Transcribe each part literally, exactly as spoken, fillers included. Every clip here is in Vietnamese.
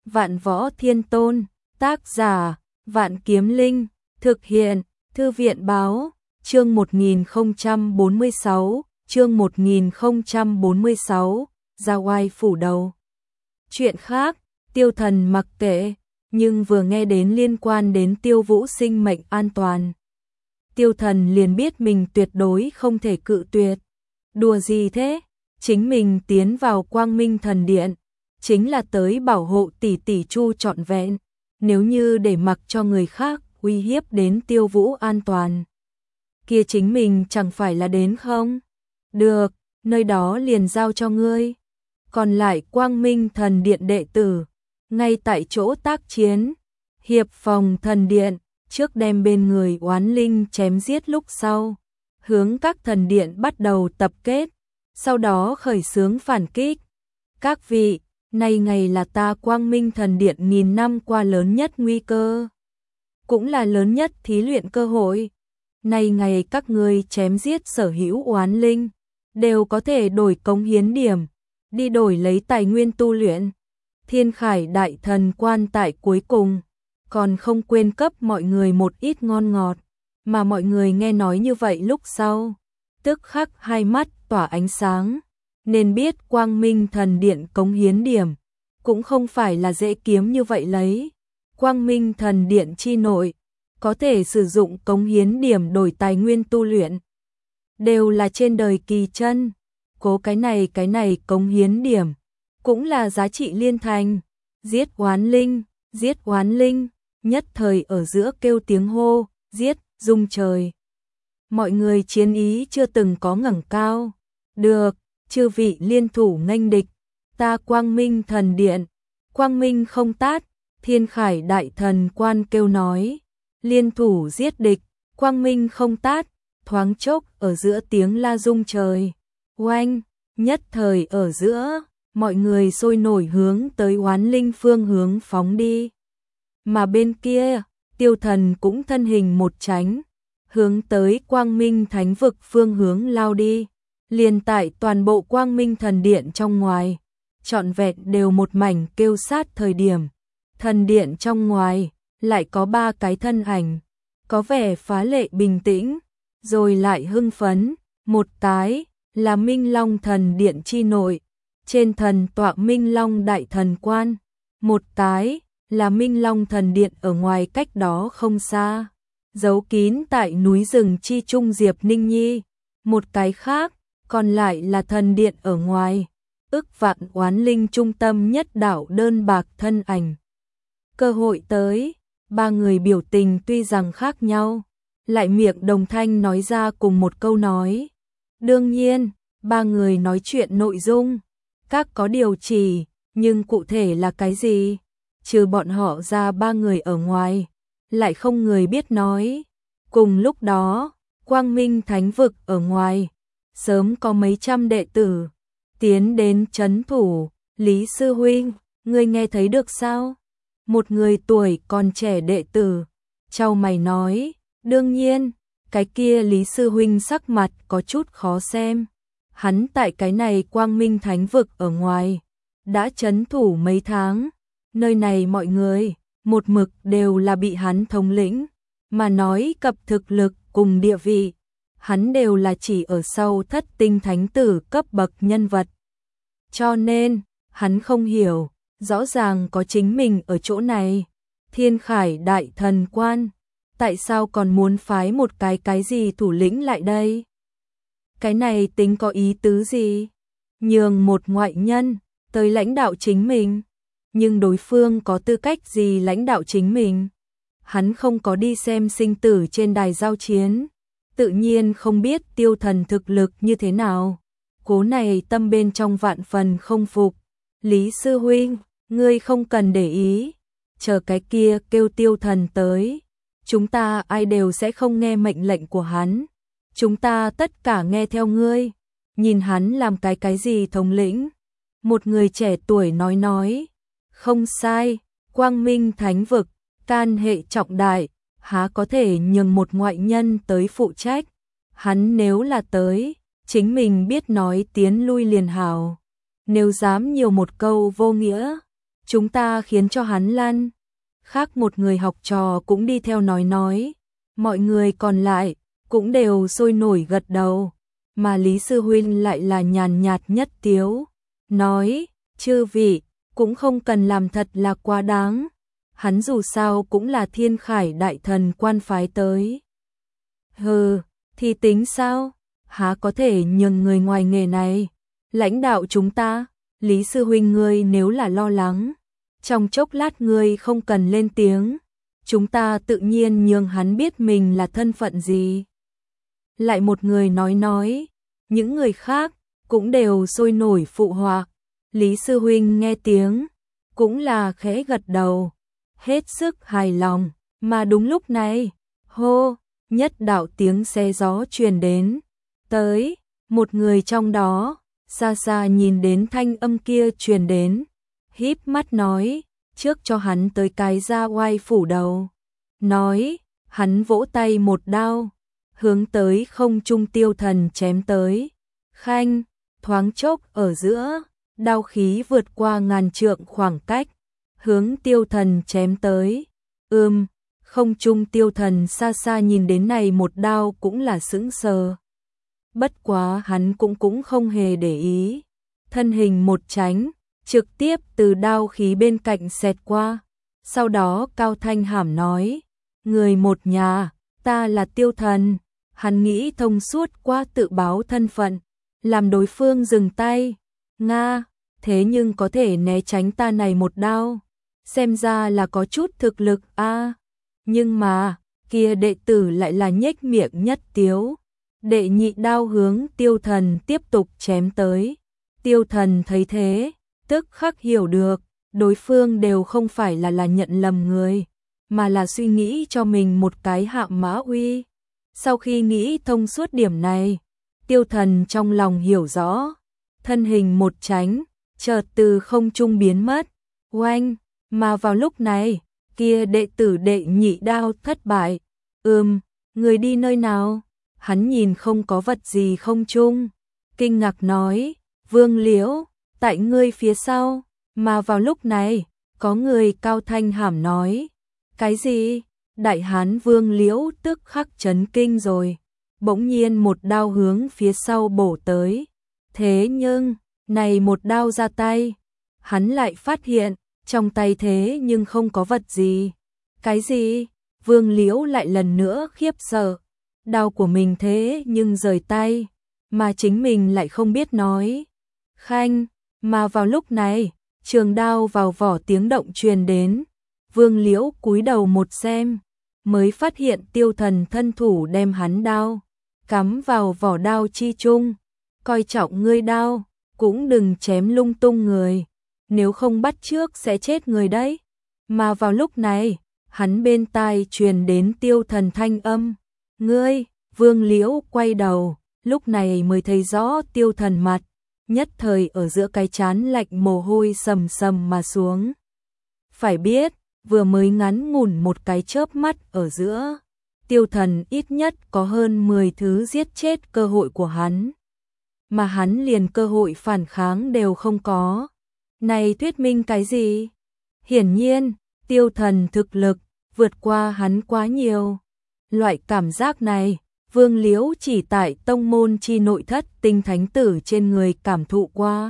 Vạn Võ Thiên Tôn, tác giả, Vạn Kiếm Linh, thực hiện, Thư viện báo, chương một nghìn không trăm bốn mươi sáu, chương một nghìn không trăm bốn mươi sáu, ra oai phủ đầu. Chuyện khác, Tiêu Thần mặc kệ, nhưng vừa nghe đến liên quan đến Tiêu Vũ sinh mệnh an toàn. Tiêu Thần liền biết mình tuyệt đối không thể cự tuyệt. Đùa gì thế? Chính mình tiến vào Quang Minh Thần Điện, chính là tới bảo hộ tỷ tỷ Chu trọn vẹn. Nếu như để mặc cho người khác uy hiếp đến Tiêu Vũ an toàn, kia chính mình chẳng phải là đến không? Được, nơi đó liền giao cho ngươi. Còn lại Quang Minh Thần Điện đệ tử, ngay tại chỗ tác chiến. Hiệp phòng thần điện, trước đem bên người oán linh chém giết lúc sau, hướng các thần điện bắt đầu tập kết, sau đó khởi xướng phản kích. Các vị, nay ngày là ta Quang Minh Thần Điện nghìn năm qua lớn nhất nguy cơ, cũng là lớn nhất thí luyện cơ hội. Nay ngày các ngươi chém giết sở hữu oán linh, đều có thể đổi cống hiến điểm, đi đổi lấy tài nguyên tu luyện. Thiên Khải Đại Thần Quan tại cuối cùng, còn không quên cấp mọi người một ít ngon ngọt, mà mọi người nghe nói như vậy lúc sau, tức khắc hai mắt tỏa ánh sáng, nên biết Quang Minh Thần Điện cống hiến điểm, cũng không phải là dễ kiếm như vậy lấy. Quang Minh Thần Điện chi nội, có thể sử dụng cống hiến điểm đổi tài nguyên tu luyện, đều là trên đời kỳ chân. Cố cái này cái này cống hiến điểm, cũng là giá trị liên thành. Giết oán linh, giết oán linh, nhất thời ở giữa kêu tiếng hô, giết, rung trời. Mọi người chiến ý chưa từng có ngẩng cao. Được, chư vị liên thủ nghênh địch, ta Quang Minh Thần Điện, Quang Minh không tát. Thiên Khải Đại Thần Quan kêu nói, liên thủ giết địch, Quang Minh không tát. Thoáng chốc ở giữa tiếng la rung trời, oanh, nhất thời ở giữa, mọi người sôi nổi hướng tới oán linh phương hướng phóng đi. Mà bên kia, Tiêu Thần cũng thân hình một tránh, hướng tới Quang Minh Thánh Vực phương hướng lao đi. Liền tại toàn bộ Quang Minh Thần Điện trong ngoài, trọn vẹn đều một mảnh kêu sát thời điểm. Thần điện trong ngoài, lại có ba cái thân ảnh, có vẻ phá lệ bình tĩnh, rồi lại hưng phấn. Một cái là Minh Long Thần Điện chi nội, trên thần tọa Minh Long Đại Thần Quan. Một cái là Minh Long Thần Điện ở ngoài cách đó không xa, giấu kín tại núi rừng chi trung Diệp Ninh Nhi. Một cái khác, còn lại là thần điện ở ngoài, ức vạn oán linh trung tâm nhất đảo đơn bạc thân ảnh. Cơ hội tới, ba người biểu tình tuy rằng khác nhau, lại miệng đồng thanh nói ra cùng một câu nói. Đương nhiên, ba người nói chuyện nội dung, các có điều chỉ, nhưng cụ thể là cái gì, trừ bọn họ ra ba người ở ngoài, lại không người biết nói. Cùng lúc đó, Quang Minh Thánh Vực ở ngoài, sớm có mấy trăm đệ tử tiến đến trấn thủ. Lý sư huynh, ngươi nghe thấy được sao? Một người tuổi còn trẻ đệ tử chau mày nói. Đương nhiên, cái kia Lý sư huynh sắc mặt có chút khó xem. Hắn tại cái này Quang Minh Thánh Vực ở ngoài đã trấn thủ mấy tháng, nơi này mọi người một mực đều là bị hắn thống lĩnh, mà nói cập thực lực cùng địa vị, hắn đều là chỉ ở sau thất tinh thánh tử cấp bậc nhân vật. Cho nên, hắn không hiểu, rõ ràng có chính mình ở chỗ này, Thiên Khải Đại Thần Quan, tại sao còn muốn phái một cái cái gì thủ lĩnh lại đây? Cái này tính có ý tứ gì? Nhường một ngoại nhân tới lãnh đạo chính mình, nhưng đối phương có tư cách gì lãnh đạo chính mình? Hắn không có đi xem sinh tử trên đài giao chiến, tự nhiên không biết Tiêu Thần thực lực như thế nào. Cố này tâm bên trong vạn phần không phục. Lý sư huynh, ngươi không cần để ý, chờ cái kia kêu Tiêu Thần tới, chúng ta ai đều sẽ không nghe mệnh lệnh của hắn, chúng ta tất cả nghe theo ngươi. Nhìn hắn làm cái cái gì thống lĩnh? Một người trẻ tuổi nói nói. Không sai, Quang Minh Thánh Vực, can hệ trọng đại, há có thể nhường một ngoại nhân tới phụ trách. Hắn nếu là tới, chính mình biết nói tiến lui liền hào. Nếu dám nhiều một câu vô nghĩa, chúng ta khiến cho hắn lăn. Khác một người học trò cũng đi theo nói nói, mọi người còn lại cũng đều sôi nổi gật đầu, mà Lý Sư Huynh lại là nhàn nhạt nhất tiếu, nói, chư vị, cũng không cần làm thật là quá đáng, hắn dù sao cũng là Thiên Khải đại thần quan phái tới. Hừ, thì tính sao, há có thể nhường người ngoài nghề này, lãnh đạo chúng ta, Lý Sư Huynh ngươi nếu là lo lắng, trong chốc lát ngươi không cần lên tiếng, chúng ta tự nhiên nhường hắn biết mình là thân phận gì. Lại một người nói nói, những người khác cũng đều sôi nổi phụ họa. Lý Sư Huynh nghe tiếng, cũng là khẽ gật đầu, hết sức hài lòng, mà đúng lúc này, hô, nhất đạo tiếng xe gió truyền đến, tới, một người trong đó, xa xa nhìn đến thanh âm kia truyền đến, híp mắt nói, trước cho hắn tới cái ra oai phủ đầu, nói, hắn vỗ tay một đao, hướng tới không trung Tiêu Thần chém tới, khanh, thoáng chốc ở giữa, đao khí vượt qua ngàn trượng khoảng cách, hướng Tiêu Thần chém tới, ưm, không trung Tiêu Thần xa xa nhìn đến này một đao cũng là sững sờ. Bất quá hắn cũng cũng không hề để ý, thân hình một tránh, trực tiếp từ đao khí bên cạnh xẹt qua, sau đó cao thanh hàm nói, người một nhà, ta là Tiêu Thần, hắn nghĩ thông suốt qua tự báo thân phận, làm đối phương dừng tay, nga, thế nhưng có thể né tránh ta này một đao, xem ra là có chút thực lực a. À, nhưng mà, kia đệ tử lại là nhếch miệng nhất tiếu. Đệ nhị đao hướng Tiêu Thần tiếp tục chém tới. Tiêu Thần thấy thế, tức khắc hiểu được, đối phương đều không phải là là nhận lầm người, mà là suy nghĩ cho mình một cái hạ mã uy. Sau khi nghĩ thông suốt điểm này, Tiêu Thần trong lòng hiểu rõ, thân hình một tránh, chợt từ không trung biến mất, oanh, mà vào lúc này, kia đệ tử đệ nhị đao thất bại, ừm, người đi nơi nào? Hắn nhìn không có vật gì không trung, kinh ngạc nói, Vương Liễu, tại ngươi phía sau, mà vào lúc này, có người cao thanh hàm nói, cái gì? Đại hán Vương Liễu tức khắc chấn kinh rồi, bỗng nhiên một đao hướng phía sau bổ tới, thế nhưng, này một đao ra tay, hắn lại phát hiện, trong tay thế nhưng không có vật gì, cái gì? Vương Liễu lại lần nữa khiếp sợ. Đao của mình thế nhưng rời tay, mà chính mình lại không biết nói. Khanh, mà vào lúc này, trường đao vào vỏ tiếng động truyền đến. Vương Liễu cúi đầu một xem, mới phát hiện Tiêu Thần thân thủ đem hắn đao, cắm vào vỏ đao chi chung. Coi trọng ngươi đao, cũng đừng chém lung tung người, nếu không bắt trước sẽ chết người đấy. Mà vào lúc này, hắn bên tai truyền đến Tiêu Thần thanh âm. Ngươi, Vương Liễu quay đầu, lúc này mới thấy rõ Tiêu Thần mặt, nhất thời ở giữa cái trán lạnh mồ hôi sầm sầm mà xuống. Phải biết, vừa mới ngắn ngủn một cái chớp mắt ở giữa, Tiêu Thần ít nhất có hơn mười thứ giết chết cơ hội của hắn. Mà hắn liền cơ hội phản kháng đều không có. Này thuyết minh cái gì? Hiển nhiên, Tiêu Thần thực lực vượt qua hắn quá nhiều. Loại cảm giác này, Vương Liễu chỉ tại tông môn chi nội thất Tinh Thánh Tử trên người cảm thụ qua.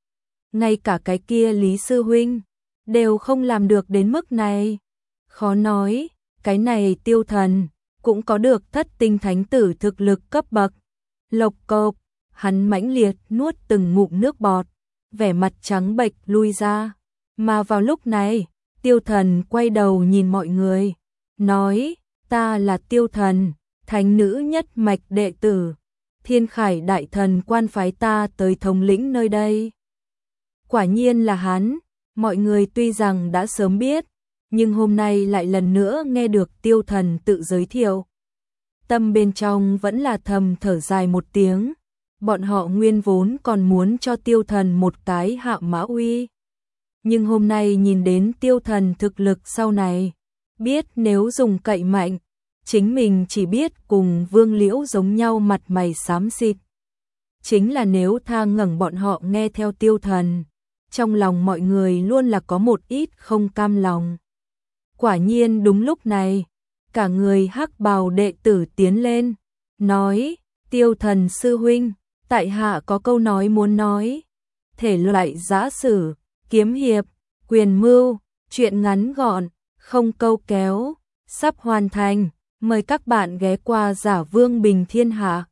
Ngay cả cái kia Lý Sư Huynh, đều không làm được đến mức này. Khó nói, cái này Tiêu Thần, cũng có được thất Tinh Thánh Tử thực lực cấp bậc. Lộc cộc, hắn mãnh liệt nuốt từng ngụm nước bọt, vẻ mặt trắng bệch lui ra. Mà vào lúc này, Tiêu Thần quay đầu nhìn mọi người, nói, ta là Tiêu Thần, thánh nữ nhất mạch đệ tử, Thiên Khải đại thần quan phái ta tới thống lĩnh nơi đây. Quả nhiên là hắn, mọi người tuy rằng đã sớm biết, nhưng hôm nay lại lần nữa nghe được Tiêu Thần tự giới thiệu. Tâm bên trong vẫn là thầm thở dài một tiếng, bọn họ nguyên vốn còn muốn cho Tiêu Thần một cái hạ mã uy. Nhưng hôm nay nhìn đến Tiêu Thần thực lực sau này, biết nếu dùng cậy mạnh, chính mình chỉ biết cùng Vương Liễu giống nhau mặt mày xám xịt. Chính là nếu tha ngẩng bọn họ nghe theo Tiêu Thần, trong lòng mọi người luôn là có một ít không cam lòng. Quả nhiên đúng lúc này, cả người hắc bào đệ tử tiến lên, nói, Tiêu Thần sư huynh, tại hạ có câu nói muốn nói. Thể loại giã sử, kiếm hiệp, quyền mưu, chuyện ngắn gọn, không câu kéo, sắp hoàn thành, mời các bạn ghé qua Giả Vương Bình Thiên Hạ.